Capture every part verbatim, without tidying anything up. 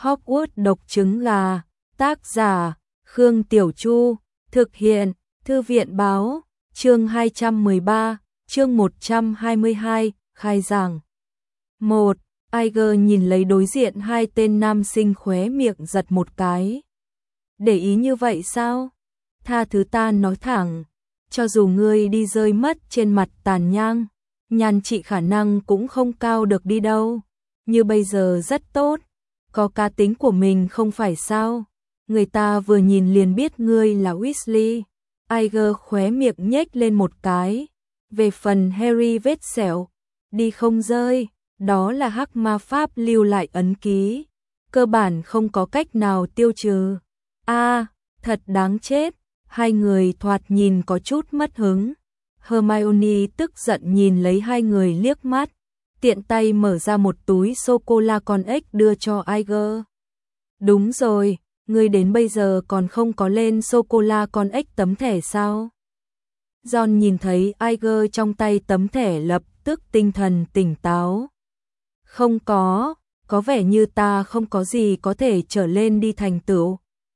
Hogwarts độc trứng gà, tác giả, Khương Tiểu Chu, thực hiện, Thư viện báo, chương hai trăm mười ba, chương một trăm hai mươi hai, khai giảng. một. Iger nhìn lấy đối diện hai tên nam sinh khóe miệng giật một cái. Để ý như vậy sao? Tha thứ ta nói thẳng, cho dù ngươi đi rơi mất trên mặt tàn nhang, nhan trị khả năng cũng không cao được đi đâu. Như bây giờ rất tốt, có cá tính của mình không phải sao? Người ta vừa nhìn liền biết ngươi là Weasley. Iger khóe miệng nhếch lên một cái. Về phần Harry vết sẹo, đi không rơi, đó là hắc ma pháp lưu lại ấn ký, cơ bản không có cách nào tiêu trừ. A, à, thật đáng chết. Hai người thoạt nhìn có chút mất hứng. Hermione tức giận nhìn lấy hai người liếc mắt, tiện tay mở ra một túi sô-cô-la con ếch đưa cho Iger. Đúng rồi, ngươi đến bây giờ còn không có lên sô-cô-la con ếch tấm thẻ sao? Ron nhìn thấy Iger trong tay tấm thẻ lập tức tinh thần tỉnh táo. Không có, có vẻ như ta không có gì có thể trở lên đi thành tựu.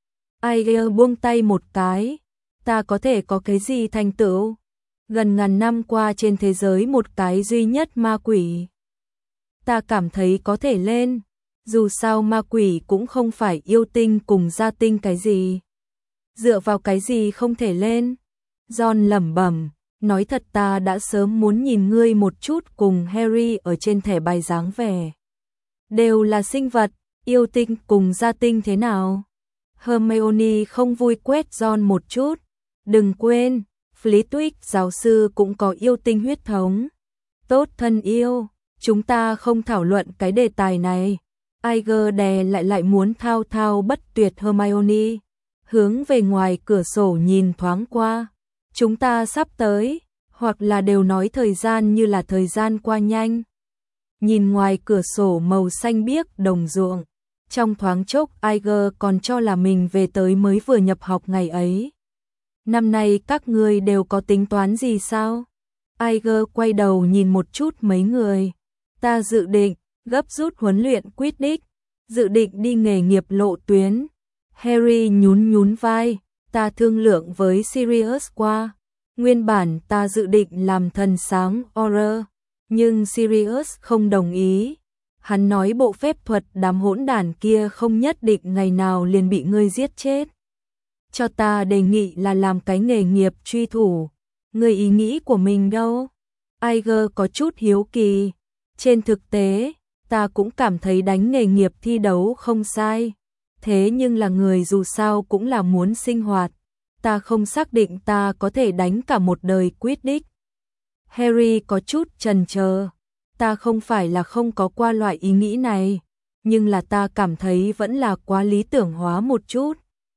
Iger buông tay một cái, ta có thể có cái gì thành tựu? Gần ngàn năm qua trên thế giới một cái duy nhất ma quỷ. Ta cảm thấy có thể lên, dù sao ma quỷ cũng không phải yêu tinh cùng gia tinh cái gì. Dựa vào cái gì không thể lên? Ron lẩm bẩm, nói thật ta đã sớm muốn nhìn ngươi một chút cùng Harry ở trên thẻ bài dáng vẻ. Đều là sinh vật, yêu tinh cùng gia tinh thế nào? Hermione không vui quét Ron một chút. Đừng quên, Flitwick giáo sư cũng có yêu tinh huyết thống. Tốt thân yêu, chúng ta không thảo luận cái đề tài này. Iger đè lại lại muốn thao thao bất tuyệt Hermione, hướng về ngoài cửa sổ nhìn thoáng qua. Chúng ta sắp tới, hoặc là đều nói thời gian như là thời gian qua nhanh. Nhìn ngoài cửa sổ màu xanh biếc đồng ruộng, trong thoáng chốc Iger còn cho là mình về tới mới vừa nhập học ngày ấy. Năm nay các ngươi đều có tính toán gì sao? Iger quay đầu nhìn một chút mấy người. Ta dự định gấp rút huấn luyện Quidditch, dự định đi nghề nghiệp lộ tuyến. Harry nhún nhún vai, ta thương lượng với Sirius qua. Nguyên bản ta dự định làm thần sáng Auror, nhưng Sirius không đồng ý. Hắn nói bộ phép thuật đám hỗn đản kia không nhất định ngày nào liền bị ngươi giết chết. Cho ta đề nghị là làm cái nghề nghiệp truy thủ. Ngươi ý nghĩ của mình đâu? Iger có chút hiếu kỳ. Trên thực tế, ta cũng cảm thấy đánh nghề nghiệp thi đấu không sai. Thế nhưng là người dù sao cũng là muốn sinh hoạt. Ta không xác định ta có thể đánh cả một đời Quidditch. Harry có chút chần chờ. Ta không phải là không có qua loại ý nghĩ này, nhưng là ta cảm thấy vẫn là quá lý tưởng hóa một chút.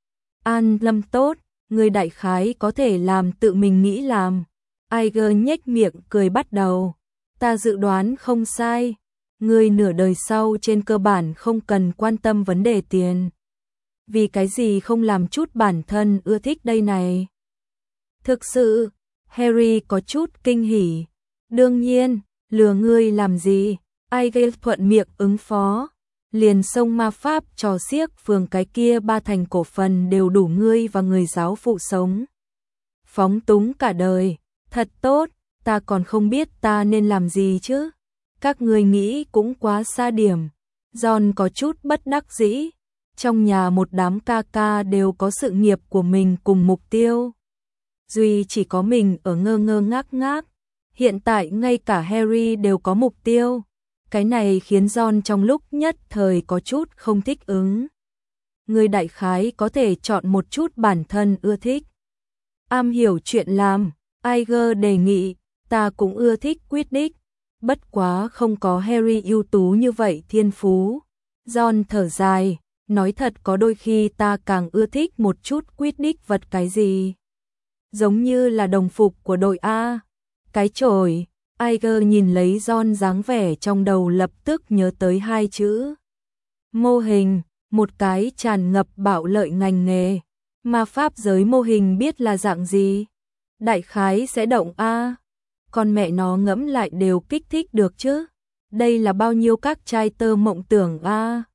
An Lâm tốt, người đại khái có thể làm tự mình nghĩ làm. Iger nhếch miệng cười bắt đầu. Ta dự đoán không sai. Người nửa đời sau trên cơ bản không cần quan tâm vấn đề tiền. Vì cái gì không làm chút bản thân ưa thích đây này? Thực sự, Harry có chút kinh hỉ. Đương nhiên, lừa ngươi làm gì? Iger thuận miệng ứng phó. Liền sông ma pháp trò xiếc phường cái kia ba thành cổ phần đều đủ ngươi và người giáo phụ sống. Phóng túng cả đời, thật tốt, ta còn không biết ta nên làm gì chứ. Các ngươi nghĩ cũng quá xa điểm. Ron có chút bất đắc dĩ. Trong nhà một đám ca ca đều có sự nghiệp của mình cùng mục tiêu. Duy chỉ có mình ở ngơ ngơ ngác ngác. Hiện tại ngay cả Harry đều có mục tiêu. Cái này khiến Ron trong lúc nhất thời có chút không thích ứng. Người đại khái có thể chọn một chút bản thân ưa thích. Am hiểu chuyện làm, Iger đề nghị, ta cũng ưa thích Quidditch. Bất quá không có Harry ưu tú như vậy thiên phú. Ron thở dài, nói thật có đôi khi ta càng ưa thích một chút Quidditch vật cái gì. Giống như là đồng phục của đội A. Cái chổi. Iger nhìn lấy Ron dáng vẻ trong đầu lập tức nhớ tới hai chữ. Mô hình, một cái tràn ngập bạo lợi ngành nghề. Ma pháp giới mô hình biết là dạng gì? Đại khái sẽ động A. Con mẹ nó ngẫm lại đều kích thích được chứ. Đây là bao nhiêu các trai tơ mộng tưởng A.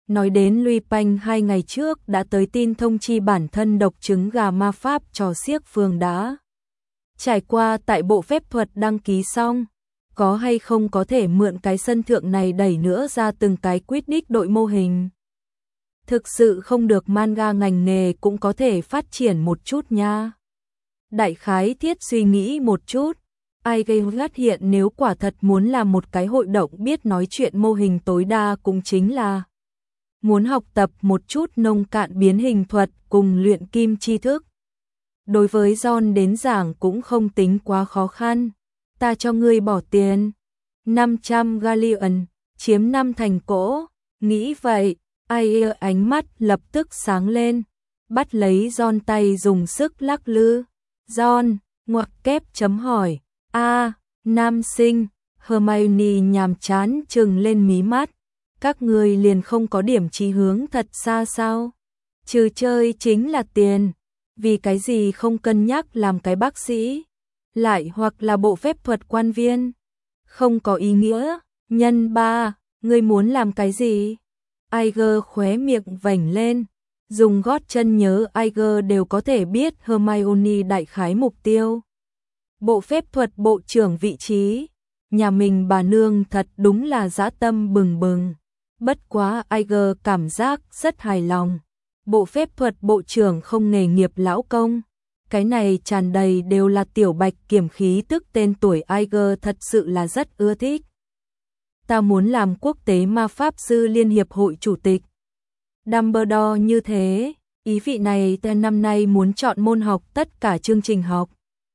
Nói đến Lupin hai ngày trước đã tới tin thông chi bản thân độc trứng gà ma pháp trò xiếc phường đã trải qua tại bộ phép thuật đăng ký xong. Có hay không có thể mượn cái sân thượng này đẩy nữa ra từng cái Quidditch đội mô hình. Thực sự không được manga ngành nghề cũng có thể phát triển một chút nha. Đại khái thiết suy nghĩ một chút. Ai gây gắt hiện nếu quả thật muốn làm một cái hội động biết nói chuyện mô hình tối đa cũng chính là muốn học tập một chút nông cạn biến hình thuật cùng luyện kim tri thức. Đối với John đến giảng cũng không tính quá khó khăn. Ta cho ngươi bỏ tiền. năm trăm galleon, chiếm năm thành cổ. Nghĩ vậy, ai ánh mắt lập tức sáng lên. Bắt lấy John tay dùng sức lắc lư. John, ngoặc kép chấm hỏi. A, nam sinh. Hermione nhàm chán trừng lên mí mắt. Các ngươi liền không có điểm chí hướng thật xa sao? Trừ chơi chính là tiền. Vì cái gì không cân nhắc làm cái bác sĩ? Lại hoặc là bộ phép thuật quan viên? Không có ý nghĩa. Nhân ba, ngươi muốn làm cái gì? Iger khóe miệng vểnh lên. Dùng gót chân nhớ Iger đều có thể biết Hermione đại khái mục tiêu. Bộ phép thuật bộ trưởng vị trí. Nhà mình bà nương thật đúng là dã tâm bừng bừng. Bất quá Iger cảm giác rất hài lòng. Bộ phép thuật bộ trưởng không nghề nghiệp lão công. Cái này tràn đầy đều là tiểu bạch kiểm khí tức tên tuổi Iger thật sự là rất ưa thích. Ta muốn làm quốc tế ma pháp sư liên hiệp hội chủ tịch. Dumbledore như thế, ý vị này tên năm nay muốn chọn môn học tất cả chương trình học.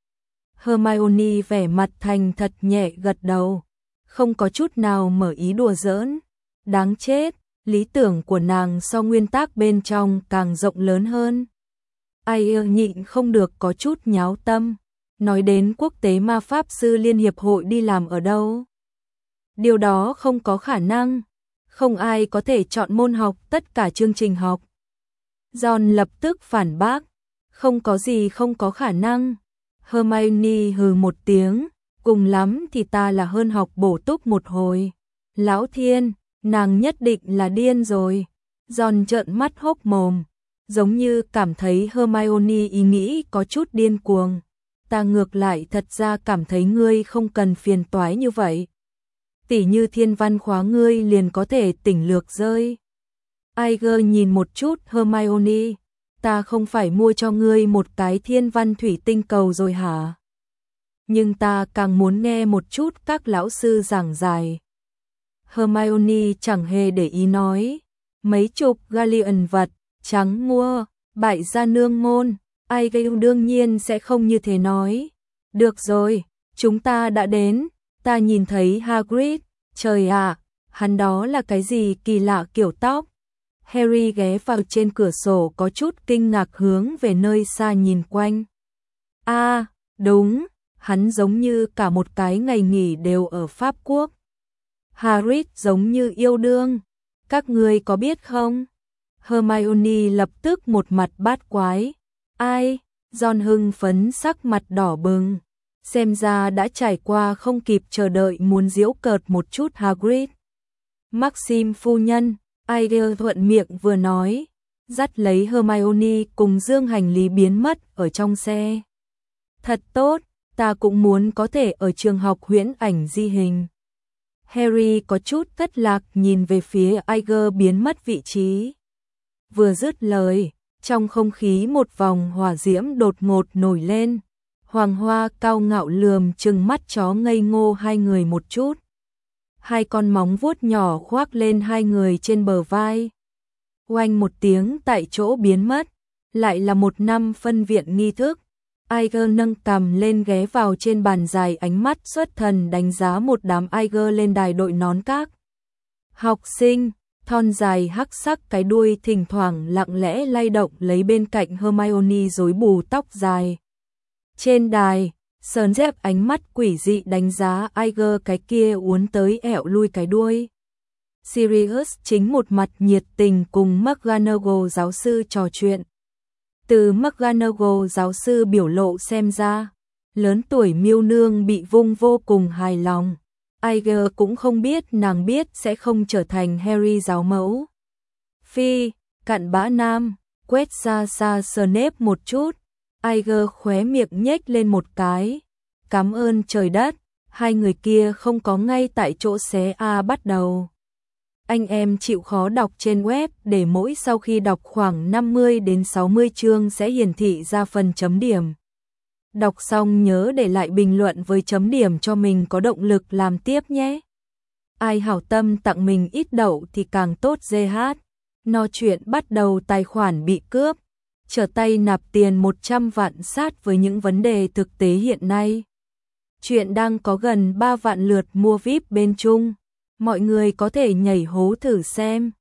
Hermione vẻ mặt thành thật nhẹ gật đầu, không có chút nào mở ý đùa giỡn. Đáng chết, lý tưởng của nàng so nguyên tắc bên trong càng rộng lớn hơn. Ai nhịn không được có chút nháo tâm. Nói đến quốc tế ma pháp sư liên hiệp hội đi làm ở đâu? Điều đó không có khả năng. Không ai có thể chọn môn học tất cả chương trình học. John lập tức phản bác. Không có gì không có khả năng. Hermione hừ một tiếng. Cùng lắm thì ta là hơn học bổ túc một hồi. Lão thiên, nàng nhất định là điên rồi. John trợn mắt hốc mồm. Giống như cảm thấy Hermione ý nghĩ có chút điên cuồng. Ta ngược lại thật ra cảm thấy ngươi không cần phiền toái như vậy. Tỉ như thiên văn khóa ngươi liền có thể tỉnh lược rơi. Iger nhìn một chút Hermione. Ta không phải mua cho ngươi một cái thiên văn thủy tinh cầu rồi hả? Nhưng ta càng muốn nghe một chút các lão sư giảng giải. Hermione chẳng hề để ý nói. Mấy chục galleon vật, trắng mua, bại gia nương môn. Iger đương nhiên sẽ không như thế nói. Được rồi, chúng ta đã đến. Ta nhìn thấy Hagrid, trời ạ, hắn đó là cái gì kỳ lạ kiểu tóc. Harry ghé vào trên cửa sổ có chút kinh ngạc hướng về nơi xa nhìn quanh. A, à, đúng, hắn giống như cả một cái ngày nghỉ đều ở Pháp Quốc. Hagrid giống như yêu đương, các ngươi có biết không? Hermione lập tức một mặt bát quái. Ai? John hưng phấn sắc mặt đỏ bừng. Xem ra đã trải qua không kịp chờ đợi muốn giễu cợt một chút Hagrid. Maxim phu nhân, Iger thuận miệng vừa nói, dắt lấy Hermione cùng dương hành lý biến mất ở trong xe. Thật tốt, ta cũng muốn có thể ở trường học huyễn ảnh di hình. Harry có chút thất lạc nhìn về phía Iger biến mất vị trí. Vừa dứt lời, trong không khí một vòng hỏa diễm đột ngột nổi lên. Hoàng Hoa cao ngạo lườm trừng mắt chó ngây ngô hai người một chút. Hai con móng vuốt nhỏ khoác lên hai người trên bờ vai. Oanh một tiếng tại chỗ biến mất. Lại là một năm phân viện nghi thức. Iger nâng cằm lên ghé vào trên bàn dài ánh mắt xuất thần đánh giá một đám Iger lên đài đội nón các. Học sinh, thon dài hắc sắc cái đuôi thỉnh thoảng lặng lẽ lay động lấy bên cạnh Hermione rối bù tóc dài. Trên đài, Sờn dép ánh mắt quỷ dị đánh giá Iger cái kia uốn tới ẻo lui cái đuôi. Sirius chính một mặt nhiệt tình cùng McGonagall giáo sư trò chuyện. Từ McGonagall giáo sư biểu lộ xem ra, lớn tuổi miêu nương bị vung vô cùng hài lòng. Iger cũng không biết nàng biết sẽ không trở thành Harry giáo mẫu. Phi, cặn bã nam, quét xa xa sờ nếp một chút. Iger khóe miệng nhếch lên một cái. Cảm ơn trời đất, hai người kia không có ngay tại chỗ xé A bắt đầu. Anh em chịu khó đọc trên web để mỗi sau khi đọc khoảng năm mươi đến sáu mươi chương sẽ hiển thị ra phần chấm điểm. Đọc xong nhớ để lại bình luận với chấm điểm cho mình có động lực làm tiếp nhé. Ai hảo tâm tặng mình ít đậu thì càng tốt giê hát. No chuyện bắt đầu tài khoản bị cướp. Trở tay nạp tiền một trăm vạn sát với những vấn đề thực tế hiện nay. Chuyện đang có gần ba vạn lượt mua víp bên Trung. Mọi người có thể nhảy hố thử xem.